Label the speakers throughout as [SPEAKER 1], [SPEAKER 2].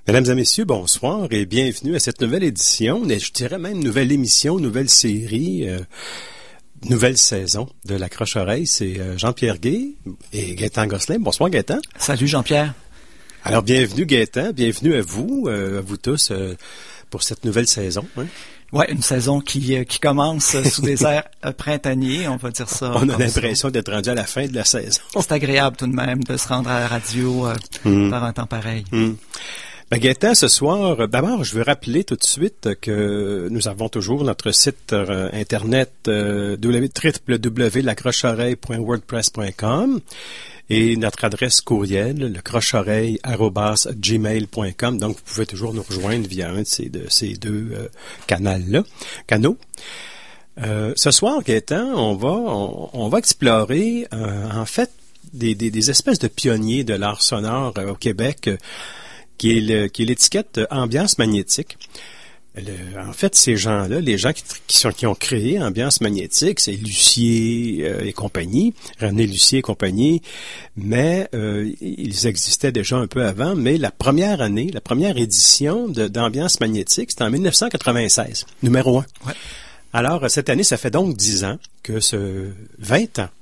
[SPEAKER 1] Mesdames et messieurs, bonsoir et bienvenue à cette nouvelle édition, je dirais même nouvelle émission, nouvelle série, nouvelle saison de La Croche-Oreille. C'est Jean-Pierre Guay et Gaétan Gosselin. Bonsoir Gaétan.
[SPEAKER 2] Salut Jean-Pierre.
[SPEAKER 1] Alors bienvenue Gaétan, bienvenue à vous tous pour cette nouvelle saison. Hein?
[SPEAKER 2] Ouais, une saison qui commence sous des airs printaniers, on va dire ça.
[SPEAKER 1] On a l'impression d'être rendu à la fin de la saison.
[SPEAKER 2] C'est agréable tout de même de se rendre à la radio par un temps pareil.
[SPEAKER 1] Ben Gaétan, ce soir, d'abord, je veux rappeler tout de suite que nous avons toujours notre site internet www.lacrocheoreille.wordpress.com et notre adresse courriel, lecrocheoreille@gmail.com. Donc, vous pouvez toujours nous rejoindre via un de ces deux canaux. Ce soir, Gaétan, on va explorer, en fait, des espèces de pionniers de l'art sonore au Québec, qui est l'étiquette Ambiance Magnétique. En fait, ces gens-là, les gens qui ont créé Ambiance Magnétique, c'est Lucier et compagnie, René Lucier et compagnie, mais ils existaient déjà un peu avant, mais la première édition d'Ambiance Magnétique, c'était en 1996, numéro 1. Ouais. Alors, cette année, ça fait donc 10 ans que 20 ans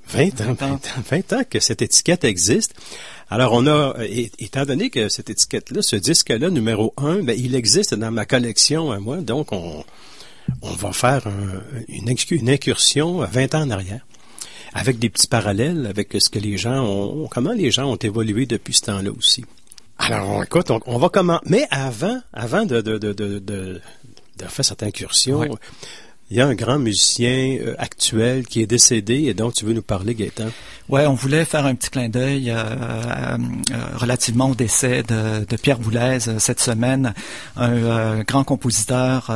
[SPEAKER 1] que cette étiquette existe. Alors, on a, étant donné que cette étiquette-là, ce disque-là, numéro 1, ben, il existe dans ma collection à moi, donc on va faire une incursion 20 ans en arrière, avec des petits parallèles avec ce que comment les gens ont évolué depuis ce temps-là aussi. Alors, écoute, on va comment, mais avant de faire cette incursion, ouais. Il y a un grand musicien actuel qui est décédé et dont tu veux nous parler, Gaétan.
[SPEAKER 2] Ouais, on voulait faire un petit clin d'œil relativement au décès de Pierre Boulez cette semaine, un grand compositeur,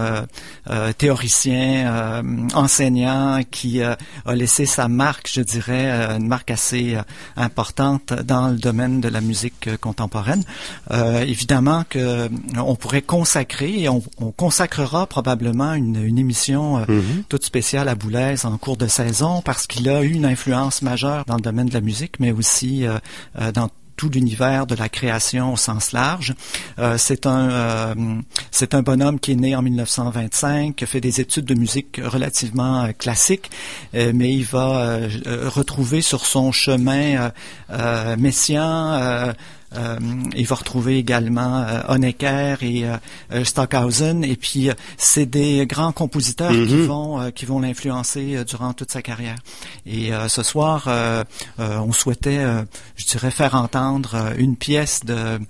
[SPEAKER 2] théoricien, enseignant qui a laissé sa marque, je dirais, une marque assez importante dans le domaine de la musique contemporaine. Évidemment que on pourrait consacrer et on consacrera probablement une émission toute spéciale à Boulez en cours de saison parce qu'il a eu une influence majeure dans le domaine de la musique, mais aussi dans tout l'univers de la création au sens large. C'est un bonhomme qui est né en 1925, qui a fait des études de musique relativement classiques, mais il va retrouver sur son chemin messian. Il va retrouver également Honecker et Stockhausen, et puis c'est des grands compositeurs qui vont l'influencer durant toute sa carrière. Et ce soir, on souhaitait, je dirais, faire entendre une pièce de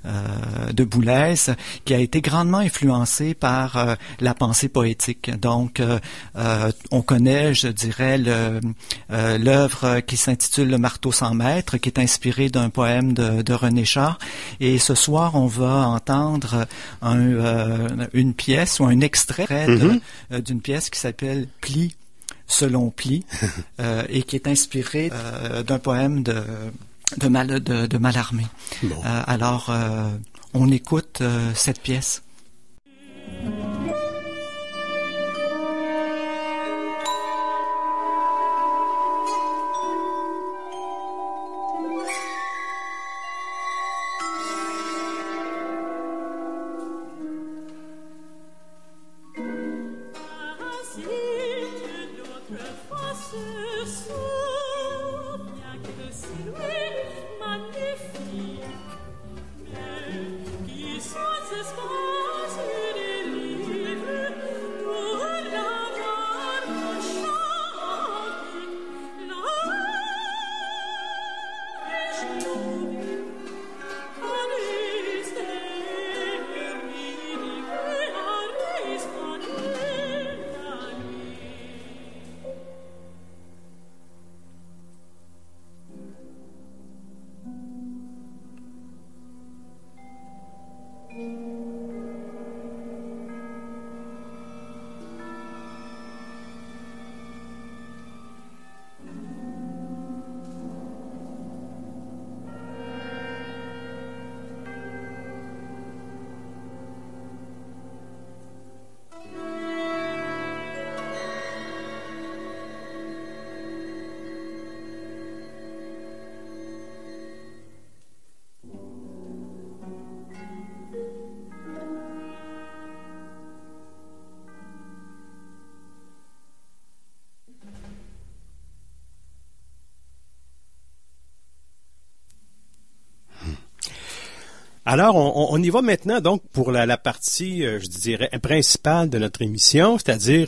[SPEAKER 2] Boulez qui a été grandement influencée par la pensée poétique. Donc, on connaît, je dirais, l'œuvre qui s'intitule Le marteau sans maître, qui est inspirée d'un poème de René Char. Et ce soir, on va entendre une pièce ou un extrait d'une pièce qui s'appelle Pli selon Pli et qui est inspirée d'un poème de Mallarmé. Bon. Alors, on écoute cette pièce.
[SPEAKER 3] Magnifique, mais qui sans espoir
[SPEAKER 1] Alors, on y va maintenant donc pour la partie, je dirais, principale de notre émission, c'est-à-dire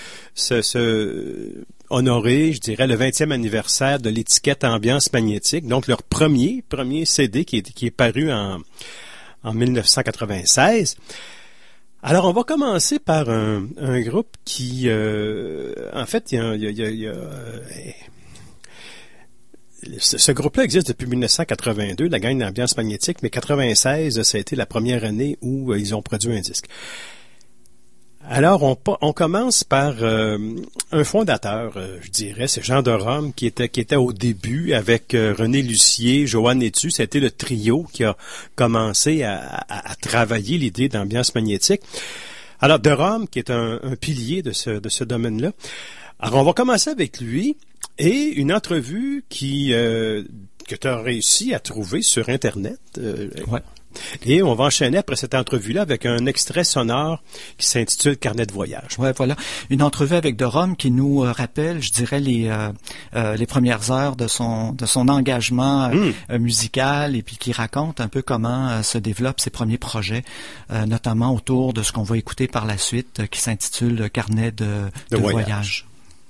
[SPEAKER 1] honorer, je dirais, le 20e anniversaire de l'étiquette Ambiance Magnétique, donc leur premier CD qui est paru en 1996. Alors, on va commencer par un groupe qui, en fait, ce groupe-là existe depuis 1982, la gang d'Ambiance Magnétique, mais 96, ça a été la première année où ils ont produit un disque. Alors, on commence par un fondateur, je dirais, c'est Jean de Rome, qui était au début avec René Lucier, Joanne Etu. C'était le trio qui a commencé à travailler l'idée d'Ambiance Magnétique. Alors, de Rome, qui est un pilier de ce domaine-là. Alors, on va commencer avec lui. Et une entrevue que tu as réussi à trouver sur Internet.
[SPEAKER 2] Ouais.
[SPEAKER 1] Et on va enchaîner après cette entrevue-là avec un extrait sonore qui s'intitule Carnet de voyage.
[SPEAKER 2] Ouais, voilà. Une entrevue avec de Rome qui nous rappelle, je dirais, les premières heures de son engagement musical et puis qui raconte un peu comment se développent ses premiers projets, notamment autour de ce qu'on va écouter par la suite qui s'intitule Carnet de voyage.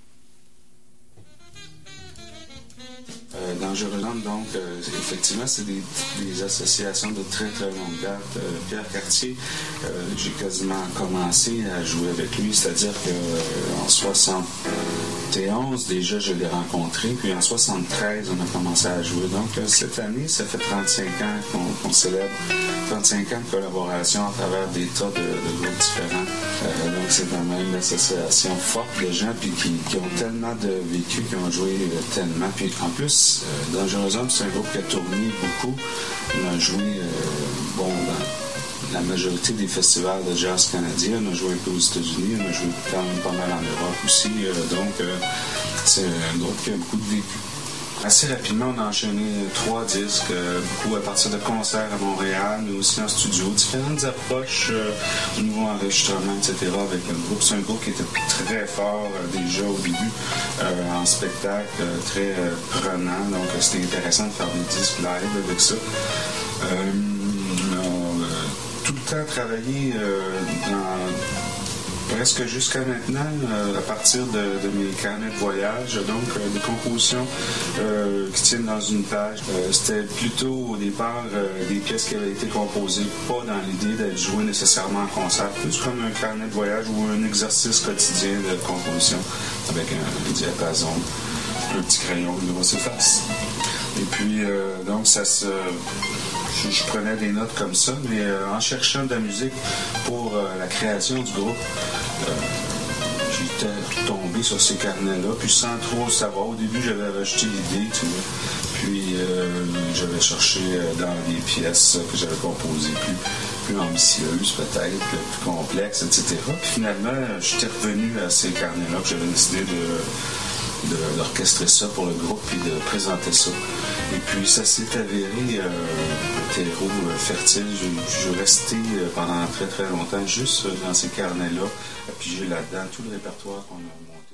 [SPEAKER 3] Dangereux-Homme, donc, effectivement, c'est des associations de très, très longue date. Pierre Cartier, j'ai quasiment commencé à jouer avec lui, c'est-à-dire qu'en 71, déjà, je l'ai rencontré, puis en 73, on a commencé à jouer. Donc, cette année, ça fait 35 ans qu'on célèbre 35 ans de collaboration à travers des tas de groupes différents. Donc, c'est vraiment une association forte de gens puis qui ont tellement de vécu, qui ont joué tellement. Puis, en plus, Dangereux-Homme, c'est un groupe qui a tourné beaucoup. On a joué, dans la majorité des festivals de jazz canadiens. On a joué un peu aux États-Unis, on a joué quand même pas mal en Europe aussi. Donc, c'est un groupe qui a beaucoup de vécu. Assez rapidement, on a enchaîné 3 disques, beaucoup à partir de concerts à Montréal, mais aussi en studio, différentes approches au niveau enregistrement, etc. avec le groupe. C'est un groupe qui était très fort déjà au début en spectacle, très prenant, donc c'était intéressant de faire des disques live avec ça. On a tout le temps travaillé presque jusqu'à maintenant, à partir de mes carnets de voyage, donc des compositions qui tiennent dans une page. C'était plutôt au départ des pièces qui avaient été composées, pas dans l'idée d'être jouées nécessairement en concert, plus comme un carnet de voyage ou un exercice quotidien de composition avec un diapason, un petit crayon, une grosse efface. Et puis, donc, je prenais des notes comme ça, mais en cherchant de la musique pour la création du groupe, j'étais tombé sur ces carnets-là, puis sans trop savoir. Au début, j'avais rejeté l'idée, tu vois. Puis, j'avais cherché dans des pièces que j'avais composées plus ambitieuses, peut-être, plus complexes, etc. Puis finalement, j'étais revenu à ces carnets-là, puis j'avais décidé d'orchestrer ça pour le groupe puis de présenter ça. Et puis ça s'est avéré un terreau fertile. Je restais pendant très très longtemps juste dans ces carnets-là, puis j'ai là-dedans tout le répertoire qu'on a monté.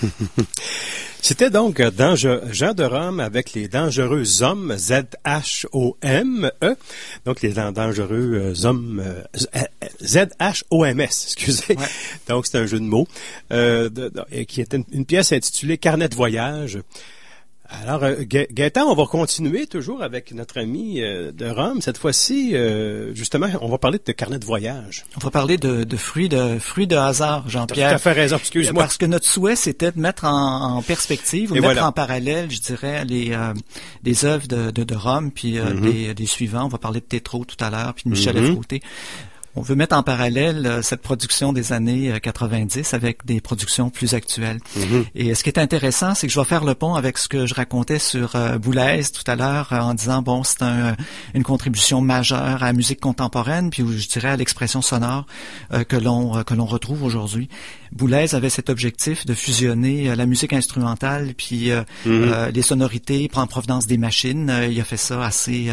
[SPEAKER 1] C'était donc Jean de Rome avec les dangereux hommes, Z-H-O-M-E, donc les dangereux hommes, Z-H-O-M-S, excusez.
[SPEAKER 2] Ouais.
[SPEAKER 1] Donc c'est un jeu de mots, qui est une pièce intitulée Carnet de voyage. Alors, Gaëtan, on va continuer toujours avec notre ami de Rome. Cette fois-ci, justement, on va parler de carnet de voyage.
[SPEAKER 2] On va parler de fruits de hasard, Jean-Pierre.
[SPEAKER 1] Tu as tout à fait raison, excuse-moi.
[SPEAKER 2] Parce que notre souhait, c'était de mettre en perspective ou mettre en parallèle, je dirais, les œuvres de Rome, puis des suivants. On va parler de Tétreault tout à l'heure, puis de Michel Effrouté. On veut mettre en parallèle cette production des années 90 avec des productions plus actuelles. Et ce qui est intéressant, c'est que je vais faire le pont avec ce que je racontais sur Boulez tout à l'heure en disant, bon, c'est une contribution majeure à la musique contemporaine, puis je dirais à l'expression sonore que l'on retrouve aujourd'hui. Boulez avait cet objectif de fusionner la musique instrumentale puis les sonorités en provenance des machines. Il a fait ça assez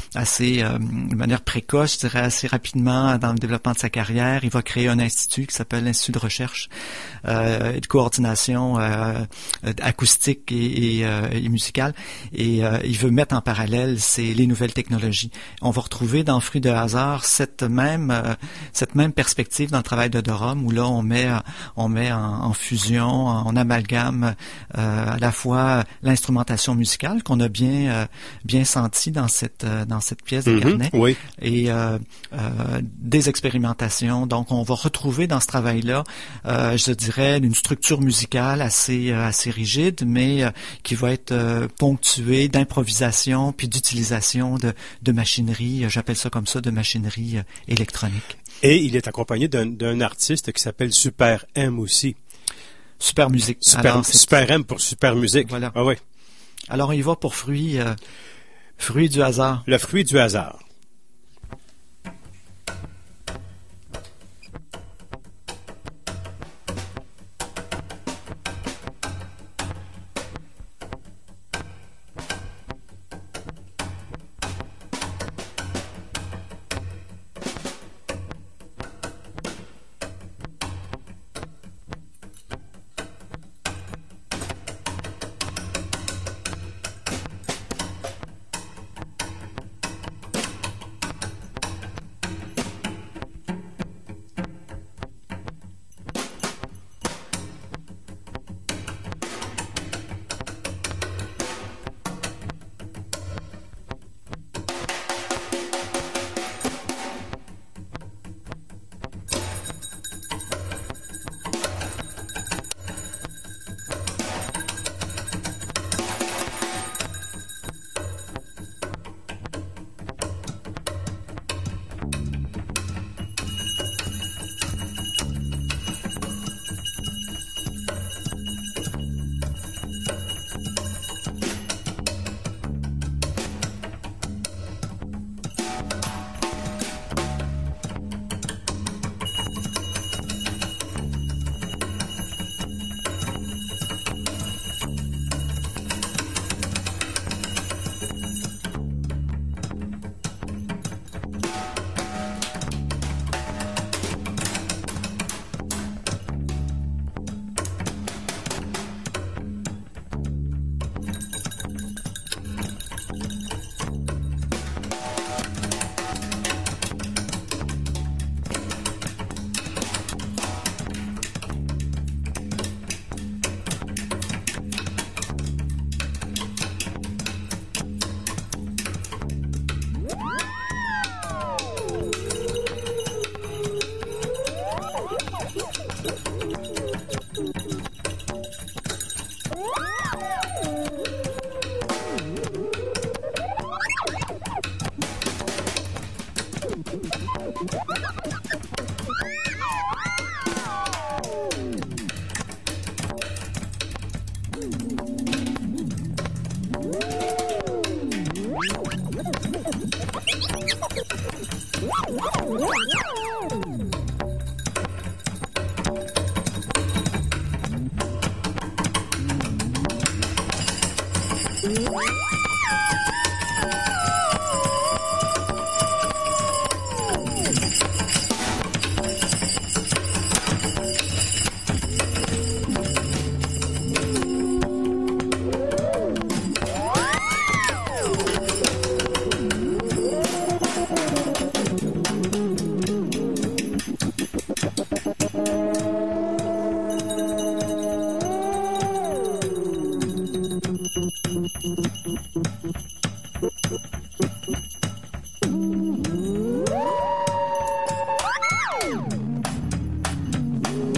[SPEAKER 2] de manière précoce, je dirais assez rapidement dans le développement de sa carrière. Il va créer un institut qui s'appelle l'Institut de recherche et de coordination acoustique et musicale. Et il veut mettre en parallèle les nouvelles technologies. On va retrouver dans Fruits de hasard cette même perspective dans le travail de Rome, où là on met en fusion, on amalgame à la fois l'instrumentation musicale qu'on a bien senti dans cette pièce de carnet, et des expérimentations. Donc on va retrouver dans ce travail-là, je dirais, une structure musicale assez rigide, mais qui va être ponctuée d'improvisation puis d'utilisation de machinerie, j'appelle ça comme ça, de machinerie électronique.
[SPEAKER 1] Et il est accompagné d'un artiste qui s'appelle Super M aussi.
[SPEAKER 2] Super Musique.
[SPEAKER 1] Super M pour Super Musique.
[SPEAKER 2] Voilà.
[SPEAKER 1] Ah oui.
[SPEAKER 2] Alors, il va pour fruits du hasard.
[SPEAKER 1] Le fruit du hasard.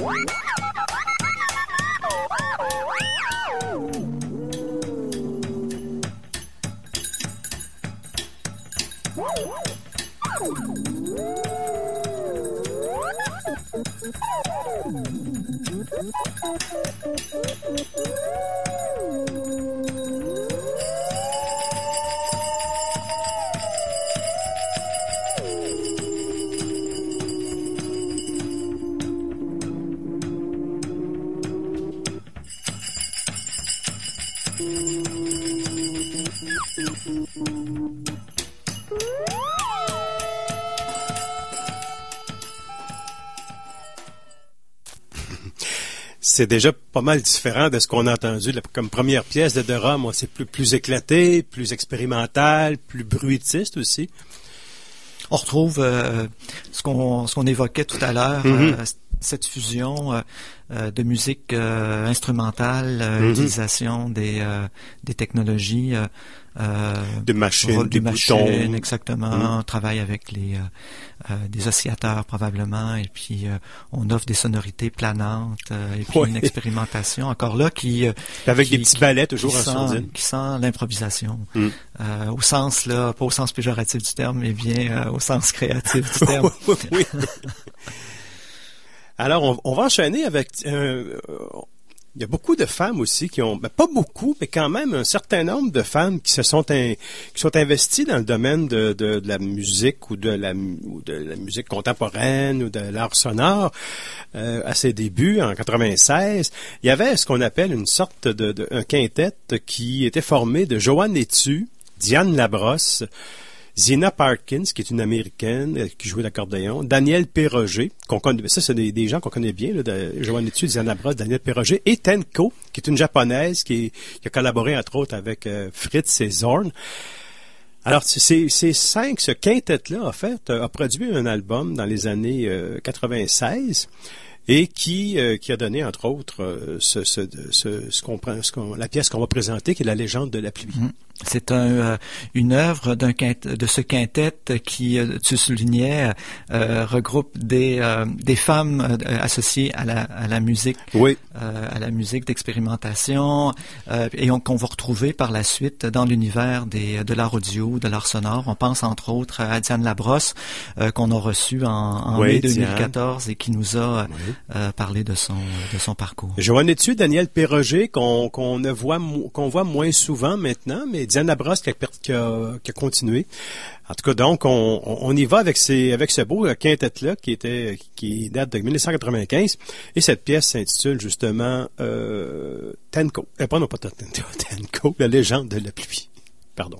[SPEAKER 1] C'est déjà pas mal différent de ce qu'on a entendu comme première pièce de Dora. Moi, c'est plus éclaté, plus expérimental, plus bruitiste aussi.
[SPEAKER 2] On retrouve ce qu'on évoquait tout à l'heure, cette fusion de musique instrumentale, utilisation des technologies,
[SPEAKER 1] des machines, des boutons,
[SPEAKER 2] exactement. On travaille avec des oscillateurs probablement, et puis on offre des sonorités planantes, et puis une expérimentation encore là
[SPEAKER 1] avec des petits ballets toujours en sourdine,
[SPEAKER 2] qui sent l'improvisation, au sens là, pas au sens péjoratif du terme, mais bien au sens créatif du terme.
[SPEAKER 1] Oui. Alors, on va enchaîner avec... il y a beaucoup de femmes aussi qui ont... pas beaucoup, mais quand même un certain nombre de femmes qui sont investies dans le domaine de la musique ou de la musique contemporaine ou de l'art sonore. À ses débuts, en 96, il y avait ce qu'on appelle une sorte un quintet qui était formé de Joanne Etu, Diane Labrosse, Zina Parkins, qui est une Américaine qui jouait l'accordéon, Daniel Péroger, qu'on connaît, ça c'est des gens qu'on connaît bien, là, Joanne Etu, Diane Labrosse, Daniel Péroger, et Tenko, qui est une Japonaise qui a collaboré entre autres avec Fritz et Zorn. Alors, ce quintet-là, en fait, a produit un album dans les années 96 et qui a donné, entre autres, la pièce qu'on va présenter, qui est La légende de la pluie.
[SPEAKER 2] C'est une œuvre de ce quintet qui, tu soulignais, regroupe des femmes associées à la musique, à la musique d'expérimentation, et qu'on va retrouver par la suite dans l'univers de l'art audio, de l'art sonore. On pense entre autres à Diane Labrosse, qu'on a reçue en mai 2014 et qui nous a parlé de son parcours.
[SPEAKER 1] Joanne Etu, Daniel Péroger, qu'on voit moins souvent maintenant, mais Diane Labrosse qui a continué. En tout cas, donc, on y va avec ce beau quintet-là qui date de 1995. Et cette pièce s'intitule justement Tenko. Pas Tenko, La légende de la pluie. Pardon.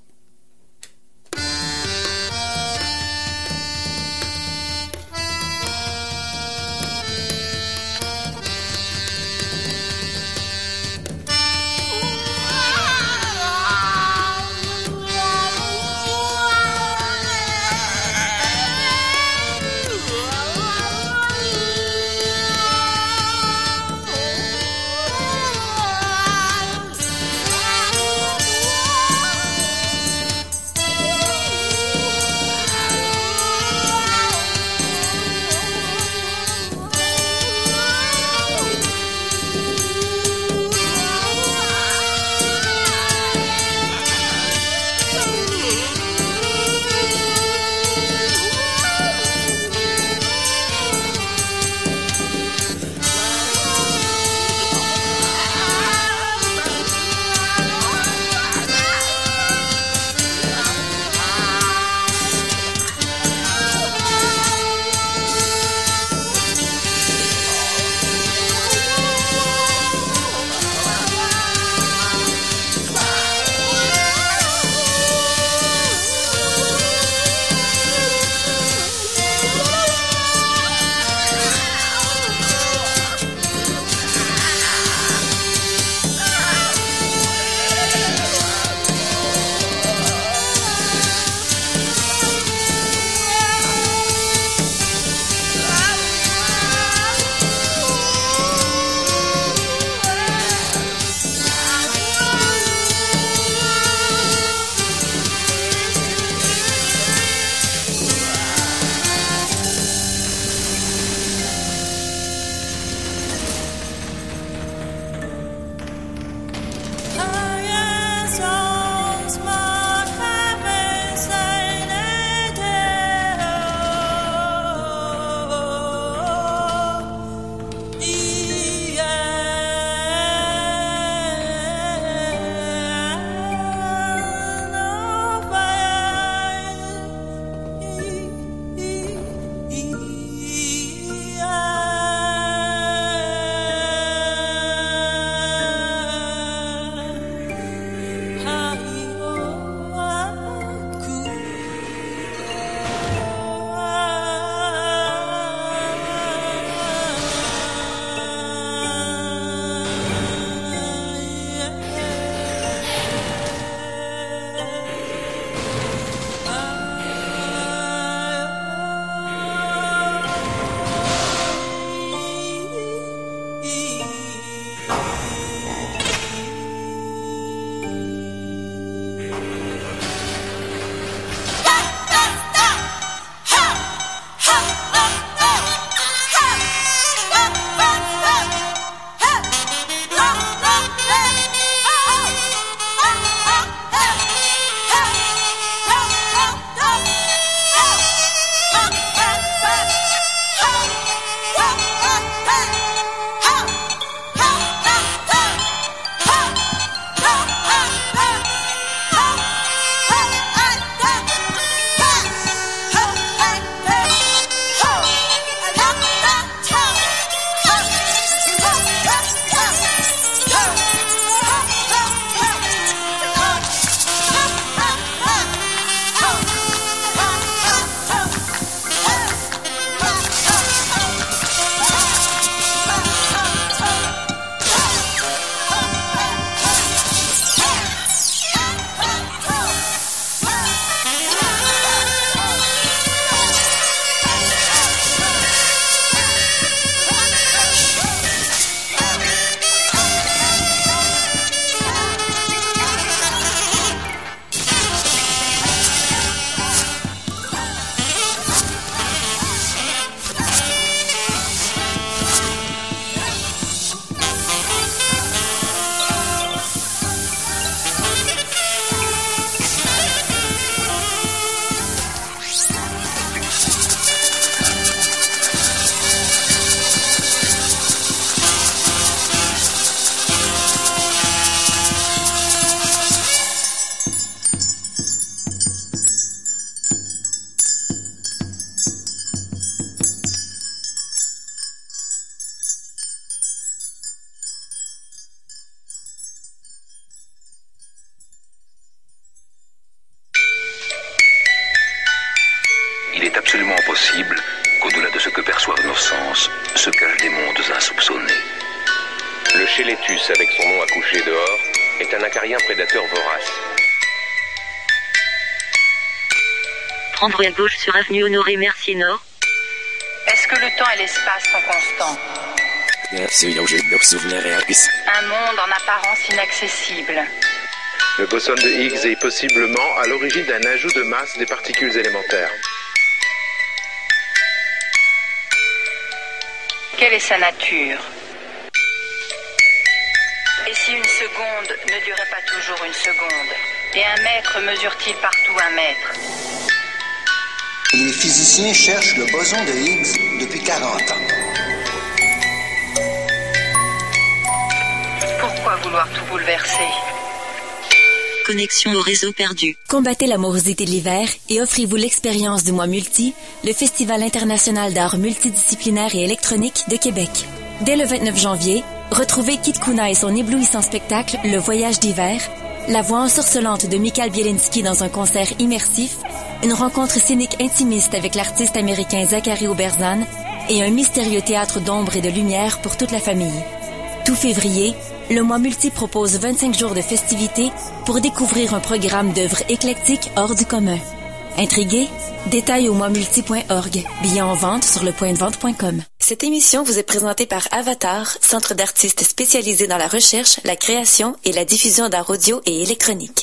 [SPEAKER 4] absolument possible qu'au-delà de ce que perçoivent nos sens, se cachent des mondes insoupçonnés.
[SPEAKER 5] Le Chélétus, avec son nom accouché dehors, est un acarien prédateur vorace.
[SPEAKER 6] Prendre à gauche sur avenue Honoré Mercier Nord.
[SPEAKER 7] Est-ce que le temps et l'espace sont constants? Un monde en apparence inaccessible.
[SPEAKER 5] Le boson de Higgs est possiblement à l'origine d'un ajout de masse des particules élémentaires.
[SPEAKER 7] Quelle est sa nature? Et si une seconde ne durait pas toujours une seconde? Et un mètre mesure-t-il partout un mètre?
[SPEAKER 8] Les physiciens cherchent le boson de Higgs depuis 40 ans.
[SPEAKER 7] Pourquoi vouloir tout bouleverser?
[SPEAKER 6] Connexion au réseau perdu.
[SPEAKER 9] Combattez la morosité de l'hiver et offrez-vous l'expérience du mois Multi, le Festival international d'art multidisciplinaire et électronique de Québec. Dès le 29 janvier, retrouvez Kit Kuna et son éblouissant spectacle Le Voyage d'hiver, la voix ensorcelante de Michael Bielinski dans un concert immersif, une rencontre scénique intimiste avec l'artiste américain Zachary Oberzan et un mystérieux théâtre d'ombre et de lumière pour toute la famille. Tout février, le mois Multi propose 25 jours de festivités pour découvrir un programme d'œuvres éclectiques hors du commun. Intrigué? Détails au moismulti.org. Billets en vente sur lepointdevente.com. Cette émission vous est présentée par Avatar, centre d'artistes spécialisé dans la recherche, la création et la diffusion d'art audio et électronique.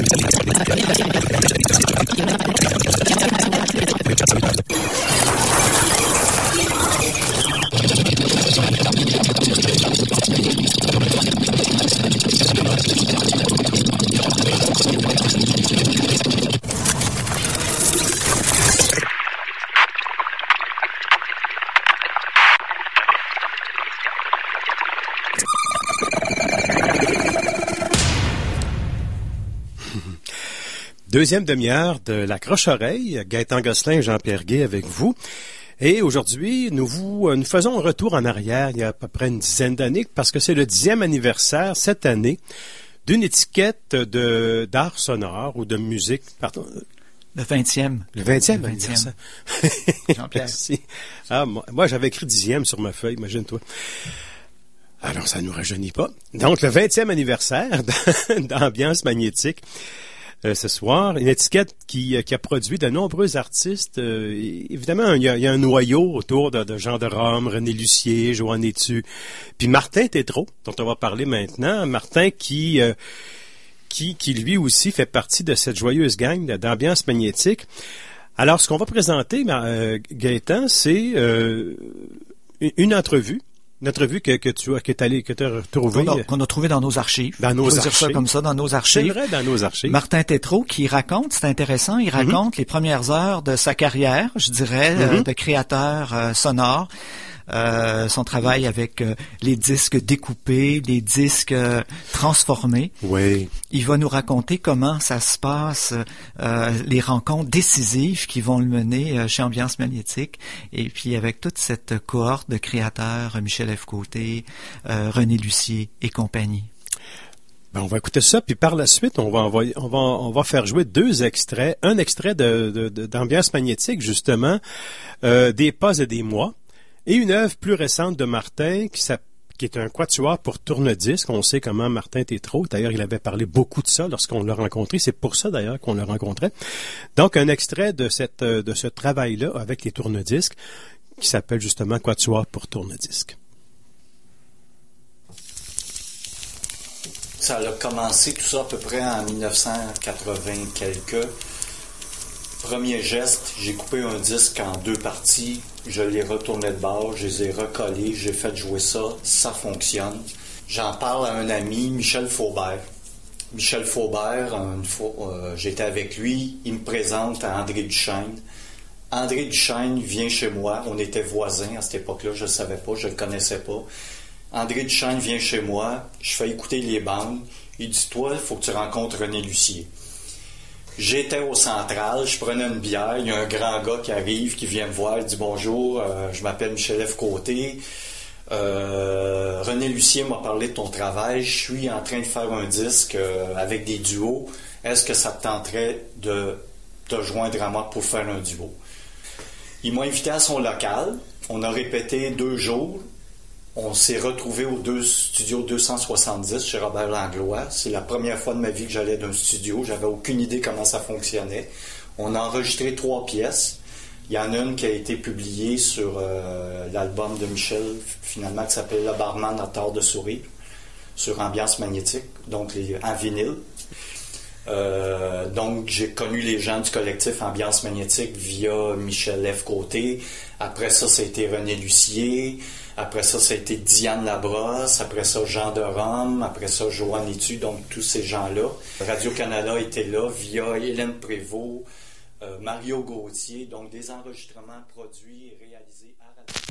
[SPEAKER 1] Deuxième demi-heure de La Croche-Oreille, Gaëtan Gosselin et Jean-Pierre Guay avec vous. Et aujourd'hui, nous faisons un retour en arrière, il y a à peu près une dizaine d'années, parce que c'est le 10e anniversaire cette année d'une étiquette d'art sonore ou de musique, pardon.
[SPEAKER 2] Le 20e.
[SPEAKER 1] Le 20e anniversaire.
[SPEAKER 2] Jean-Pierre.
[SPEAKER 1] Merci. Ah, moi, j'avais écrit 10e sur ma feuille, imagine-toi. Alors, ça ne nous rajeunit pas. Donc, le 20e anniversaire d'Ambiance Magnétique. Ce soir, une étiquette qui a produit de nombreux artistes. Évidemment, il y a un noyau autour de Jean de Rome, René Lucier, Joanne Etu, puis Martin Tétrault, dont on va parler maintenant. Martin qui lui aussi fait partie de cette joyeuse gang d'Ambiance Magnétique. Alors, ce qu'on va présenter, Gaëtan, c'est une entrevue. Une entrevue que tu as retrouvée.
[SPEAKER 2] Qu'on a trouvée dans nos archives.
[SPEAKER 1] Dans nos archives.
[SPEAKER 2] Dire ça comme ça, dans nos archives.
[SPEAKER 1] C'est vrai, dans nos archives.
[SPEAKER 2] Martin Tétrault qui raconte, c'est intéressant, il raconte les premières heures de sa carrière, je dirais, de créateur sonore. Son travail avec les disques découpés, les disques transformés.
[SPEAKER 1] Oui.
[SPEAKER 2] Il va nous raconter comment ça se passe, les rencontres décisives qui vont le mener chez Ambiance Magnétique. Et puis avec toute cette cohorte de créateurs, Michel F. Côté, René Lucier et compagnie.
[SPEAKER 1] Ben, on va écouter ça, puis par la suite, on va faire jouer deux extraits. Un extrait d'Ambiance Magnétique, justement, des pas et des mois. Et une œuvre plus récente de Martin, qui est un quatuor pour tourne-disque. On sait comment Martin Tétrault, d'ailleurs, il avait parlé beaucoup de ça lorsqu'on l'a rencontré. C'est pour ça, d'ailleurs, qu'on l'a rencontré. Donc, un extrait de ce travail-là avec les tourne-disques, qui s'appelle justement Quatuor pour tourne-disque.
[SPEAKER 10] Ça a commencé tout ça à peu près en 1980 quelques. Premier geste, j'ai coupé un disque en 2 parties, je l'ai retourné de bord, je les ai recollés, j'ai fait jouer ça, ça fonctionne. J'en parle à un ami, Michel Faubert. Michel Faubert, une fois, j'étais avec lui, il me présente à André Duchesne. André Duchesne vient chez moi, on était voisins à cette époque-là, je ne le savais pas, je ne le connaissais pas. André Duchesne vient chez moi, je fais écouter les bandes, il dit « Toi, il faut que tu rencontres René Lucier ». J'étais au Central, je prenais une bière, il y a un grand gars qui arrive, qui vient me voir, il dit « Bonjour, je m'appelle Michel F. Côté, René Lucier m'a parlé de ton travail, je suis en train de faire un disque avec des duos, est-ce que ça te tenterait de te joindre à moi pour faire un duo? » Il m'a invité à son local. On a répété 2 jours. On s'est retrouvés au studio 270 chez Robert Langlois. C'est la première fois de ma vie que j'allais d'un studio. J'avais aucune idée comment ça fonctionnait. On a enregistré 3 pièces. Il y en a une qui a été publiée sur l'album de Michel, finalement, qui s'appelle Le barman à tort de sourire, sur Ambiance magnétique, donc en vinyle. Donc, j'ai connu les gens du collectif Ambiance magnétique via Michel F. Côté. Après ça a été René Lucier. Après ça a été Diane Labrosse. Après ça, Jean de Rome. Après ça, Joanne Etu. Donc, tous ces gens-là. Radio-Canada était là via Hélène Prévost, Mario Gauthier. Donc, des enregistrements produits et réalisés à Radio-Canada.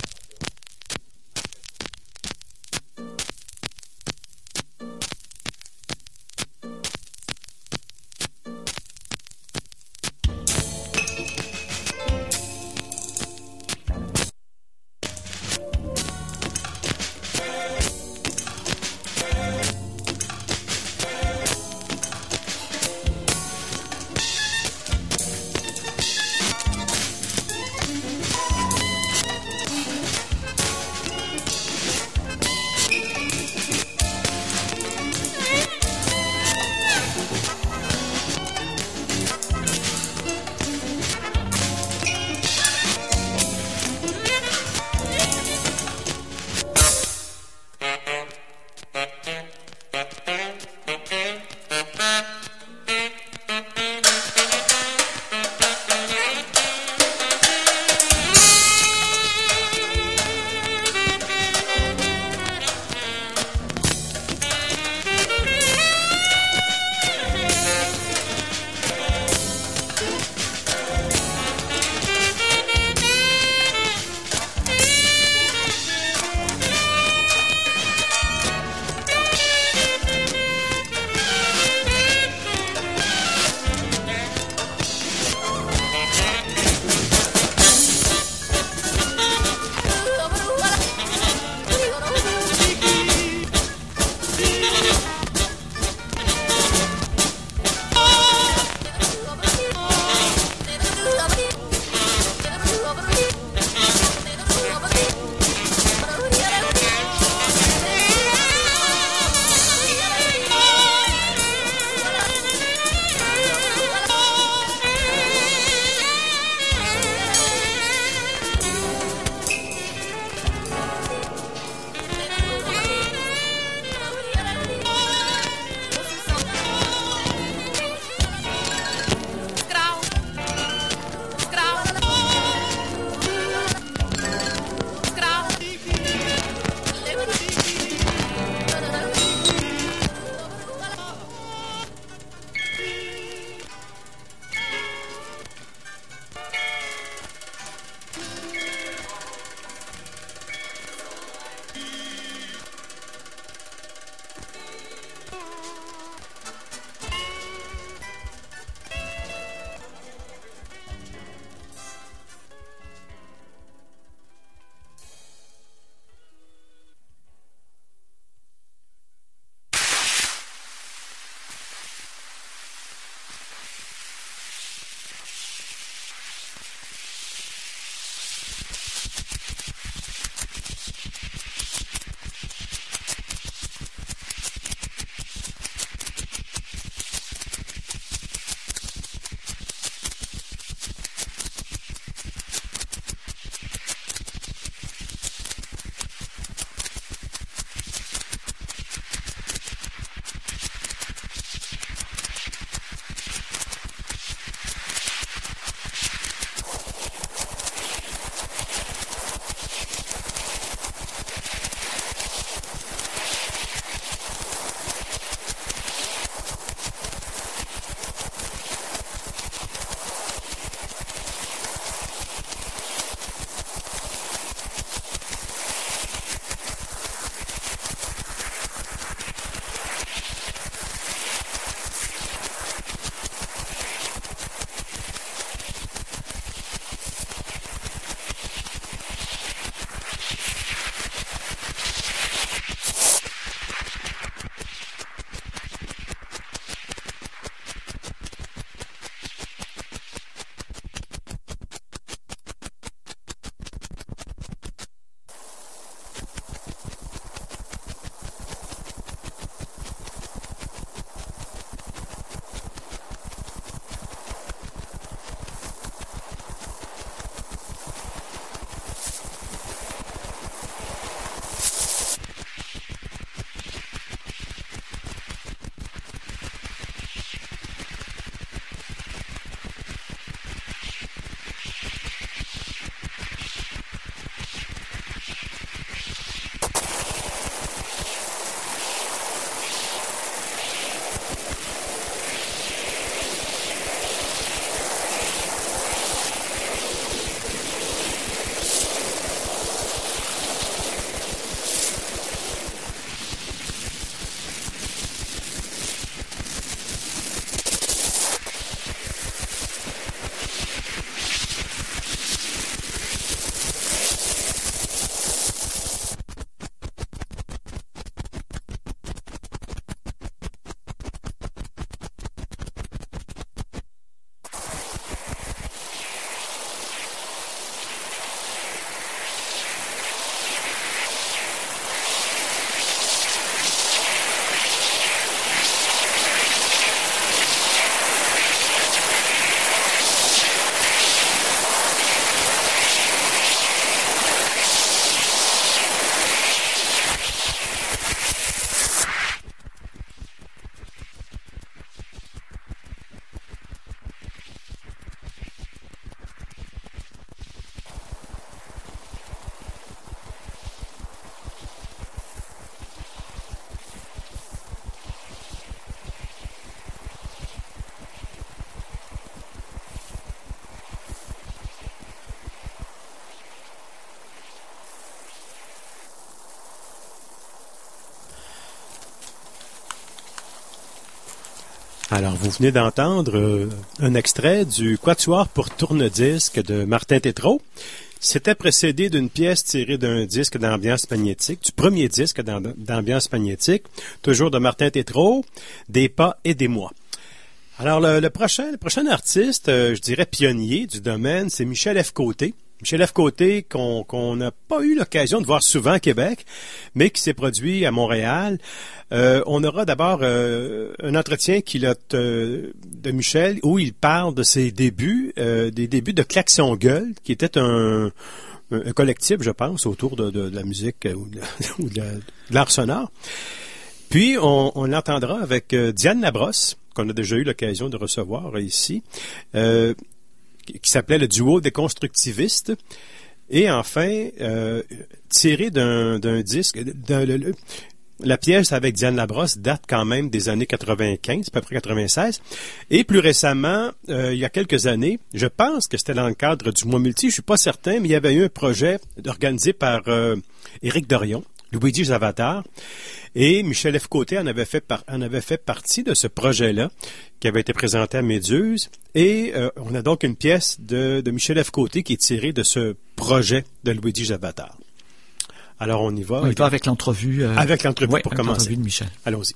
[SPEAKER 1] Alors, vous venez d'entendre un extrait du Quatuor pour tourne-disque de Martin Tétrault. C'était précédé d'une pièce tirée d'un disque d'ambiance magnétique, du premier disque d'ambiance magnétique, toujours de Martin Tétrault, Des pas et des mois. Alors, le prochain artiste, je dirais pionnier du domaine, c'est Michel F. Côté. Michel F. Côté, qu'on n'a pas eu l'occasion de voir souvent à Québec, mais qui s'est produit à Montréal. On aura d'abord un entretien de Michel où il parle de ses débuts, des débuts de Klaxon Gueule, qui était un collectif, je pense, autour de la musique ou de l'art sonore. Puis, on l'entendra avec Diane Labrosse, qu'on a déjà eu l'occasion de recevoir ici, qui s'appelait le duo des constructivistes. Et enfin, tiré d'un disque, la pièce avec Diane Labrosse date quand même des années 95, à peu près 96. Et plus récemment, il y a quelques années, je pense que c'était dans le cadre du Mois Multi, je suis pas certain, mais il y avait eu un projet organisé par Éric Dorion, Luigi Zavatar, et Michel F. Côté en avait fait partie de ce projet-là, qui avait été présenté à Méduse. Et on a donc une pièce de Michel F. Côté qui est tirée de ce projet de Luigi Zavatar. Alors, on y va.
[SPEAKER 2] On y va avec l'entrevue.
[SPEAKER 1] Avec l'entrevue
[SPEAKER 2] pour
[SPEAKER 1] commencer.
[SPEAKER 2] L'entrevue de Michel.
[SPEAKER 1] Allons-y.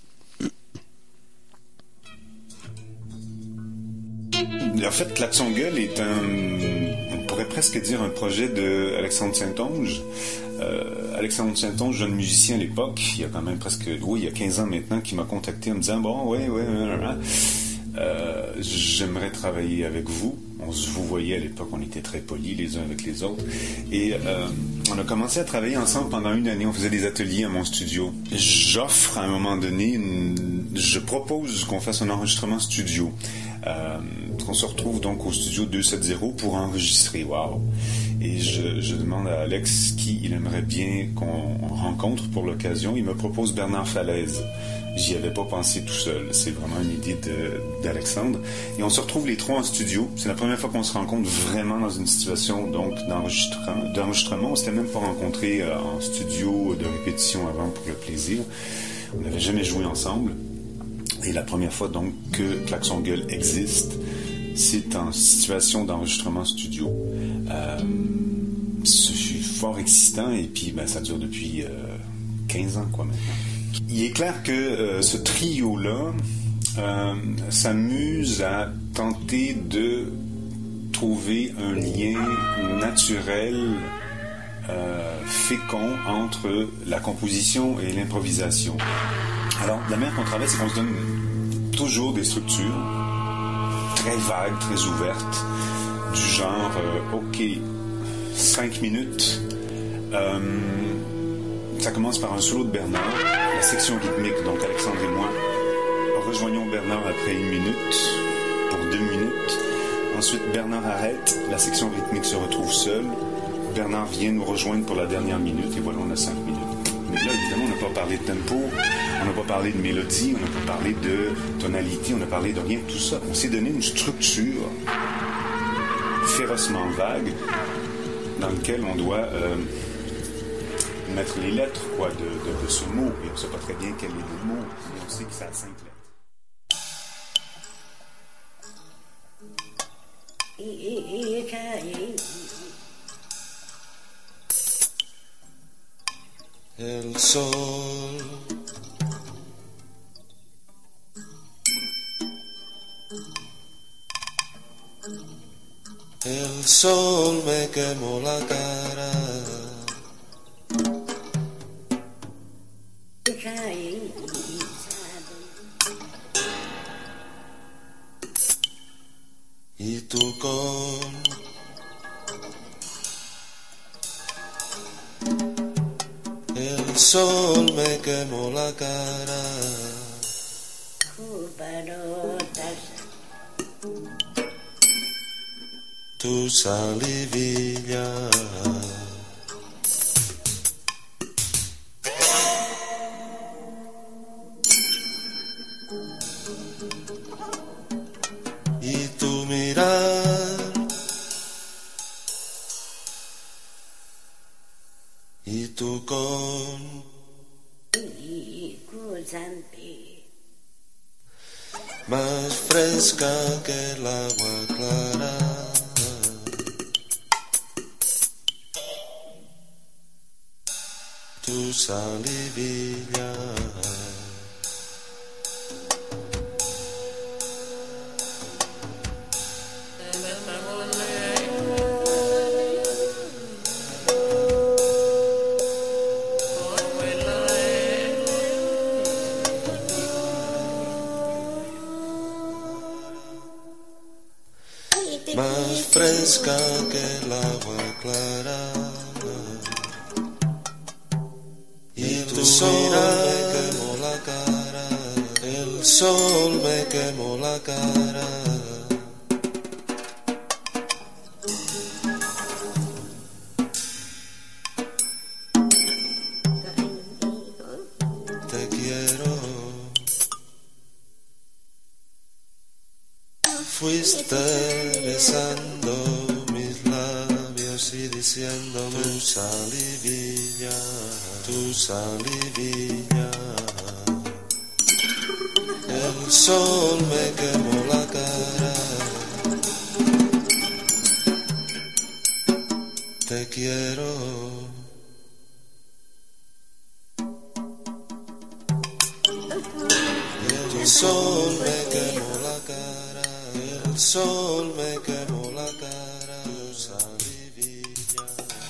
[SPEAKER 11] En fait, Klaxon Gueule est on pourrait presque dire un projet de Alexandre Saint-Onge. Alexandre Saint-Onge, jeune musicien à l'époque, il y a quand même il y a 15 ans maintenant, qui m'a contacté en me disant, j'aimerais travailler avec vous. On se vous voyait à l'époque, on était très polis les uns avec les autres. Et on a commencé à travailler ensemble pendant une année. On faisait des ateliers à mon studio. J'offre à un moment donné, je propose qu'on fasse un enregistrement studio. Qu'on se retrouve donc au studio 270 pour enregistrer. Wow! Et je demande à Alex qui il aimerait bien qu'on rencontre pour l'occasion. Il me propose Bernard Falaise. J'y avais pas pensé tout seul. C'est vraiment une idée d'Alexandre. Et on se retrouve les trois en studio. C'est la première fois qu'on se rencontre vraiment dans une situation donc d'enregistrement. On s'était même pas rencontrés en studio de répétition avant pour le plaisir. On n'avait jamais joué ensemble. Et la première fois donc que Klaxon Gueule existe, c'est en situation d'enregistrement studio. Ce fut fort excitant et puis ça dure depuis 15 ans quoi maintenant. Il est clair que ce trio-là s'amuse à tenter de trouver un lien naturel, fécond entre la composition et l'improvisation. Alors, la manière qu'on travaille, c'est qu'on se donne toujours des structures très vagues, très ouvertes, du genre, 5 minutes. Ça commence par un solo de Bernard, la section rythmique, donc Alexandre et moi rejoignons Bernard après 1 minute, pour 2 minutes. Ensuite, Bernard arrête, la section rythmique se retrouve seule. Bernard vient nous rejoindre pour la dernière minute, et voilà, on a 5 minutes. Mais là, évidemment, on n'a pas parlé de tempo, on n'a pas parlé de mélodie, on n'a pas parlé de tonalité, on n'a parlé de rien de tout ça. On s'est donné une structure férocement vague dans laquelle on doit mettre les lettres de ce mot. Et on ne sait pas très bien quel est le mot, mais on sait que ça a 5 lettres.
[SPEAKER 12] El sol El sol me quemó la cara y tú con el sol me quemó la cara. Tu salivilla y tu mirar y tu con más fresca que el agua clara. Tu salivilla. Más fresca que el agua clara. Y tu sol me quemó la cara, el sol me quemó la cara. Te quiero. Fuiste besando mis labios y diciéndome tu salivilla, tu salivilla. El sol me quemó la cara. Te quiero. El sol me quemó la cara. El sol me quemó la cara, tu salivilla.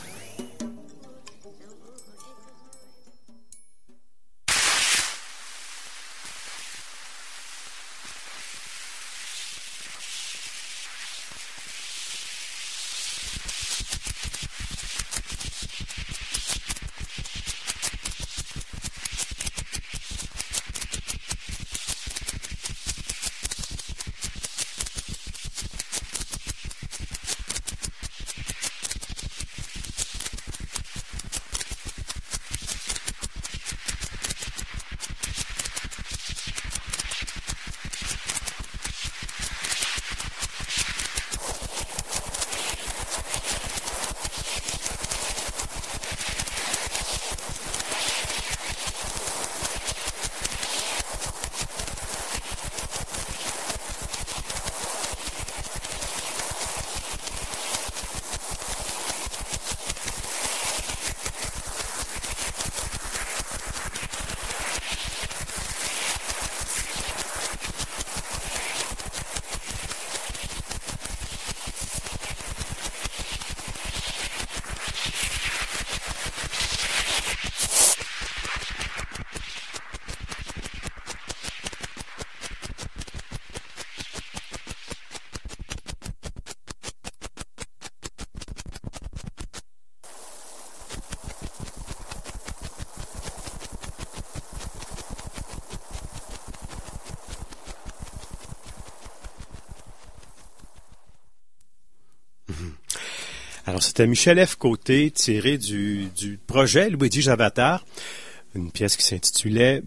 [SPEAKER 1] Alors, c'était Michel F. Côté, tiré du projet Luigi Javatar, une pièce qui s'intitulait,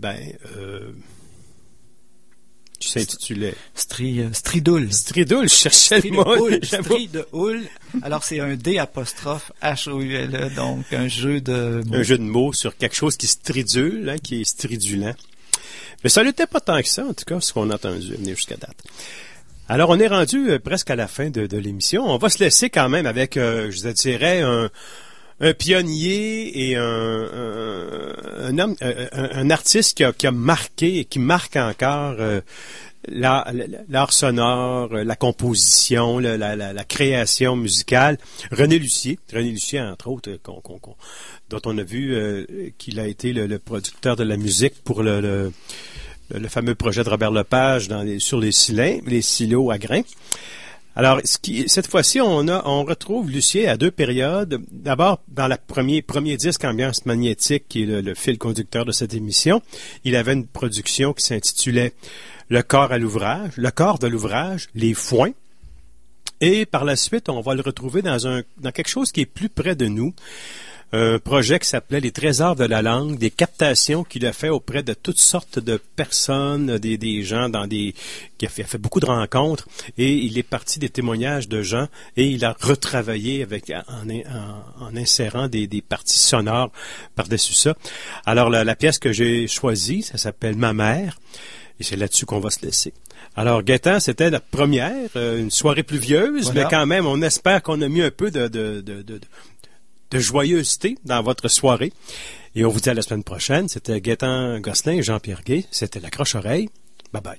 [SPEAKER 2] Stridoul.
[SPEAKER 1] Stridoul, je cherchais le mot.
[SPEAKER 2] Stridoul. Alors, c'est un D apostrophe H-O-U-L-E, donc un jeu de mots.
[SPEAKER 1] Un jeu de mots sur quelque chose qui stridule, hein, qui est stridulent. Mais ça n'était pas tant que ça, en tout cas, ce qu'on a entendu venir jusqu'à date. Alors, on est rendu presque à la fin de l'émission. On va se laisser quand même avec, je dirais, un pionnier et un artiste qui a marqué et qui marque encore l'art sonore, la composition, la création musicale. René Lucier, entre autres, dont on a vu qu'il a été le producteur de la musique pour le fameux projet de Robert Lepage sur les silos à grains. Alors, cette fois-ci, on retrouve Lucier à deux périodes. D'abord, dans le premier disque Ambiance magnétique, qui est le fil conducteur de cette émission, il avait une production qui s'intitulait Le corps de l'ouvrage, les foins. Et par la suite, on va le retrouver dans quelque chose qui est plus près de nous. un projet qui s'appelait Les Trésors de la langue, des captations qu'il a fait auprès de toutes sortes de personnes, des gens qui a fait beaucoup de rencontres, et il est parti des témoignages de gens et il a retravaillé en insérant des parties sonores par-dessus ça. Alors la pièce que j'ai choisie, ça s'appelle Ma mère, et c'est là-dessus qu'on va se laisser. Alors, Gaétan, c'était la première, une soirée pluvieuse, voilà. Mais quand même, on espère qu'on a mis un peu de joyeuseté dans votre soirée. Et on vous dit à la semaine prochaine. C'était Gaétan Gosselin et Jean-Pierre Gay. C'était La Croche-Oreille. Bye-bye.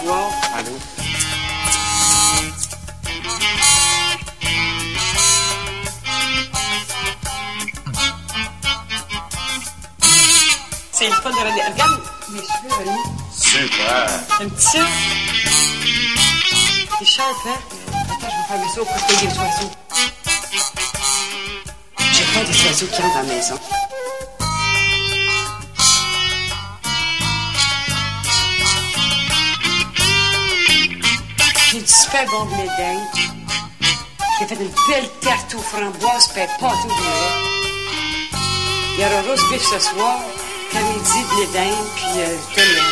[SPEAKER 13] soir.
[SPEAKER 14] Allô?
[SPEAKER 13] C'est le fun de regarder. Regarde mes cheveux, René.
[SPEAKER 11] Super!
[SPEAKER 13] Un petit ça? C'est sharp, hein? Attends, je vais faire mes sauts pour payer les oiseaux. J'ai peur des oiseaux qui rentrent dans la maison. J'ai du super bon blé d'Inde. J'ai fait une belle tarte aux framboises, puis pâte au bleuet. Il y aura roast beef ce soir, midi, blé d'Inde, puis tonnerre.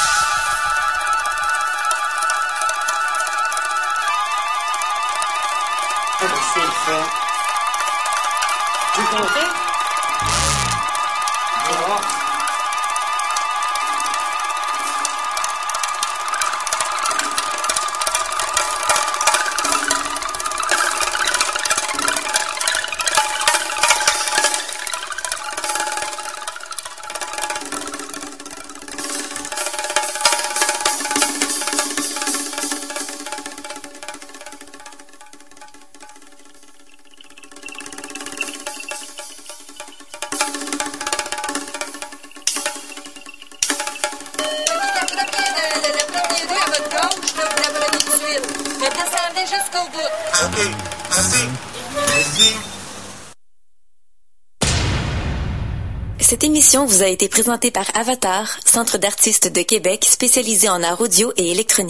[SPEAKER 13] Ah ben, c'est le fun. Tu es content? Au revoir.
[SPEAKER 9] Cette émission vous a été présentée par Avatar, Centre d'artistes de Québec spécialisé en art audio et électronique.